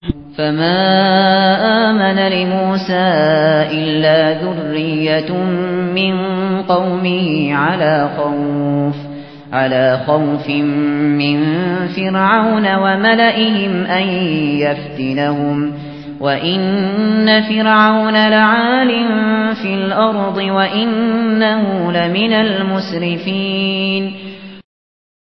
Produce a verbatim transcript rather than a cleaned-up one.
فما آمن لموسى إلا ذرية من قومه على خوف على خوف من فرعون وملئهم أن يفتنهم وإن فرعون لعال في الأرض وإنه لمن المسرفين